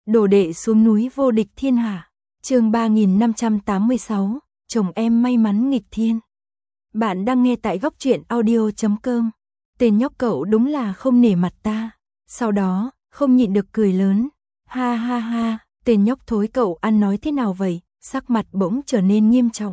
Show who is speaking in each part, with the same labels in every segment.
Speaker 1: Đồ đệ xuống núi vô địch thiên hạ. Chương 3586, chồng em may mắn nghịch thiên. Bạn đang nghe tại góc truyện audio.com. Tên nhóc cậu đúng là không nể mặt ta. Sau đó, không nhịn được cười lớn. Ha ha ha, tên nhóc thối cậu ăn nói thế nào vậy? Sắc mặt bỗng trở nên nghiêm trọng.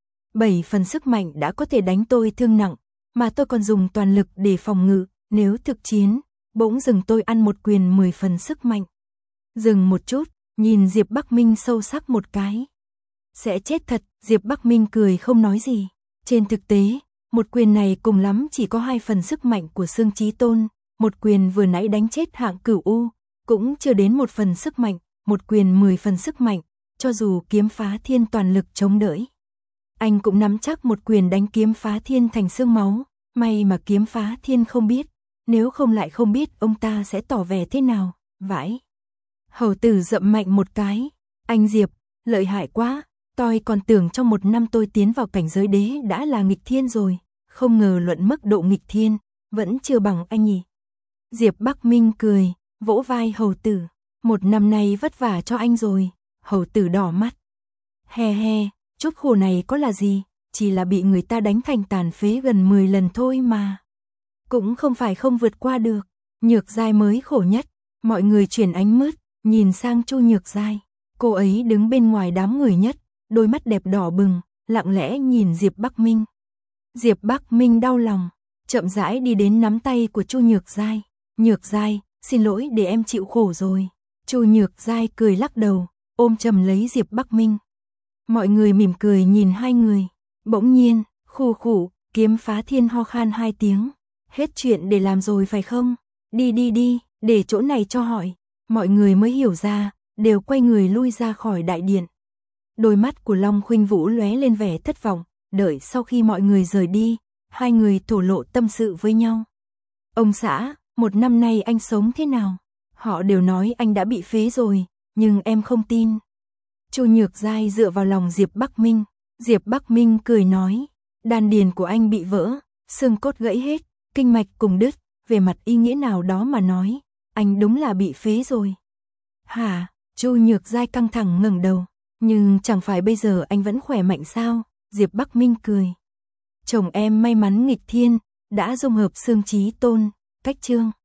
Speaker 1: 7 phần sức mạnh đã có thể đánh tôi thương nặng, mà tôi còn dùng toàn lực để phòng ngự, nếu thực chiến, bỗng dừng tôi ăn một quyền 10 phần sức mạnh. Dừng một chút, nhìn Diệp Bắc Minh sâu sắc một cái. Sẽ chết thật, Diệp Bắc Minh cười không nói gì. Trên thực tế, một quyền này cùng lắm chỉ có 2 phần sức mạnh của Xương Chí Tôn, một quyền vừa nãy đánh chết Hạng Cửu U, cũng chưa đến 1 phần sức mạnh, một quyền 10 phần sức mạnh, cho dù Kiếm Phá Thiên toàn lực chống đỡ. Anh cũng nắm chắc một quyền đánh Kiếm Phá Thiên thành xương máu, may mà Kiếm Phá Thiên không biết, nếu không lại không biết ông ta sẽ tỏ vẻ thế nào, vãi. Hầu tử dậm mạnh một cái, anh Diệp, lợi hại quá, tôi còn tưởng trong 1 năm tôi tiến vào cảnh giới đế đã là nghịch thiên rồi, không ngờ luận mức độ nghịch thiên, vẫn chưa bằng anh nhỉ. Diệp Bắc Minh cười, vỗ vai hầu tử, 1 năm nay vất vả cho anh rồi, hầu tử đỏ mắt. He he, chút khổ này có là gì, chỉ là bị người ta đánh thành tàn phế gần 10 lần thôi mà. Cũng không phải không vượt qua được, Nhược Giai mới khổ nhất, mọi người chuyển ánh mắt, nhìn sang Chu Nhược Giai, cô ấy đứng bên ngoài đám người nhất, đôi mắt đẹp đỏ bừng, lặng lẽ nhìn Diệp Bắc Minh. Diệp Bắc Minh đau lòng, chậm rãi đi đến nắm tay của Chu Nhược Giai. Nhược Giai, xin lỗi để em chịu khổ rồi. Chu Nhược Giai cười lắc đầu, ôm chầm lấy Diệp Bắc Minh. Mọi người mỉm cười nhìn hai người. Bỗng nhiên, khụ khụ, Kiếm Phá Thiên ho khan 2 tiếng. Hết chuyện để làm rồi phải không? Đi đi đi, để chỗ này cho hỏi. Mọi người mới hiểu ra, đều quay người lui ra khỏi đại điện. Đôi mắt của Long Khuynh Vũ lóe lên vẻ thất vọng, đợi sau khi mọi người rời đi, hai người thổ lộ tâm sự với nhau. Ông xã, 1 năm nay anh sống thế nào? Họ đều nói anh đã bị phế rồi, nhưng em không tin. Chu Nhược Giai dựa vào lòng Diệp Bắc Minh. Diệp Bắc Minh cười nói, đan điền của anh bị vỡ, xương cốt gãy hết, kinh mạch cùng đứt, về mặt ý nghĩa nào đó mà nói, anh đúng là bị phế rồi. Hả? Chu Nhược Giai căng thẳng ngẩng đầu, nhưng chẳng phải bây giờ anh vẫn khỏe mạnh sao? Diệp Bắc Minh cười. Chồng em may mắn nghịch thiên, đã dung hợp Xương Chí Tôn, cách chương.